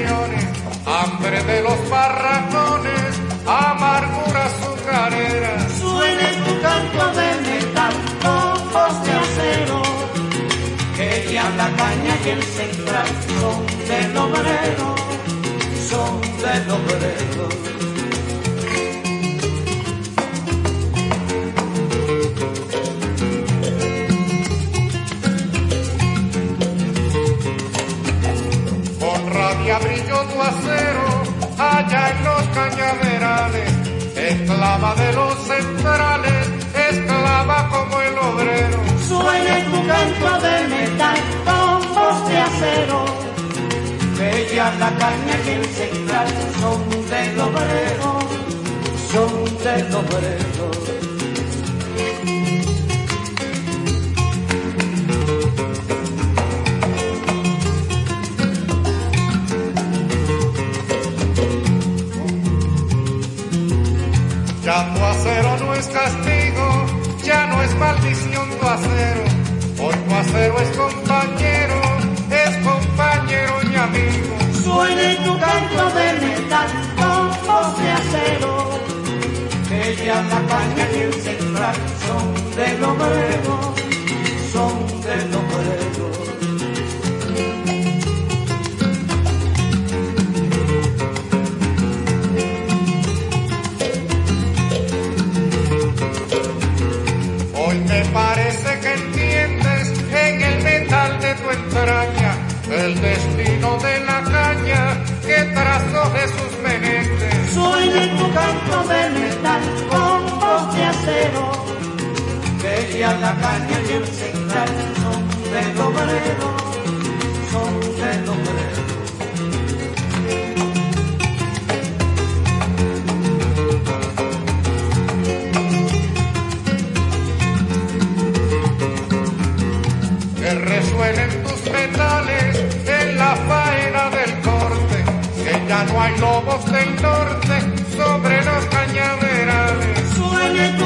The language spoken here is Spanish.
traiciones, hambre de los barracones, amargura azucarera. Suene tu canto de metal con voz de acero, que ya la caña y el central son del obrero, son del obrero. Brilló tu acero allá en los cañaverales, esclava de los centrales, esclava como el obrero. Suene tu canto de metal con voz de acero, que ya la caña y el central son del obrero, son del obrero. Ya tu acero no es castigo, ya no es maldición tu acero, hoy tu acero es compañero y amigo. Suene tu canto de metal con voz de acero, que ya la caña y el central son del obrero, son del obrero. Me parece que entiendes en el metal de tu entraña el destino de la caña que trazó Jesús Menéndez. Suene tu canto de metal con voz de acero, que ya la caña y el central son del obrero, son del obrero. Que resuenen tus metales en la faena del corte, que ya no hay lobos del norte sobre los cañaverales. Suene tu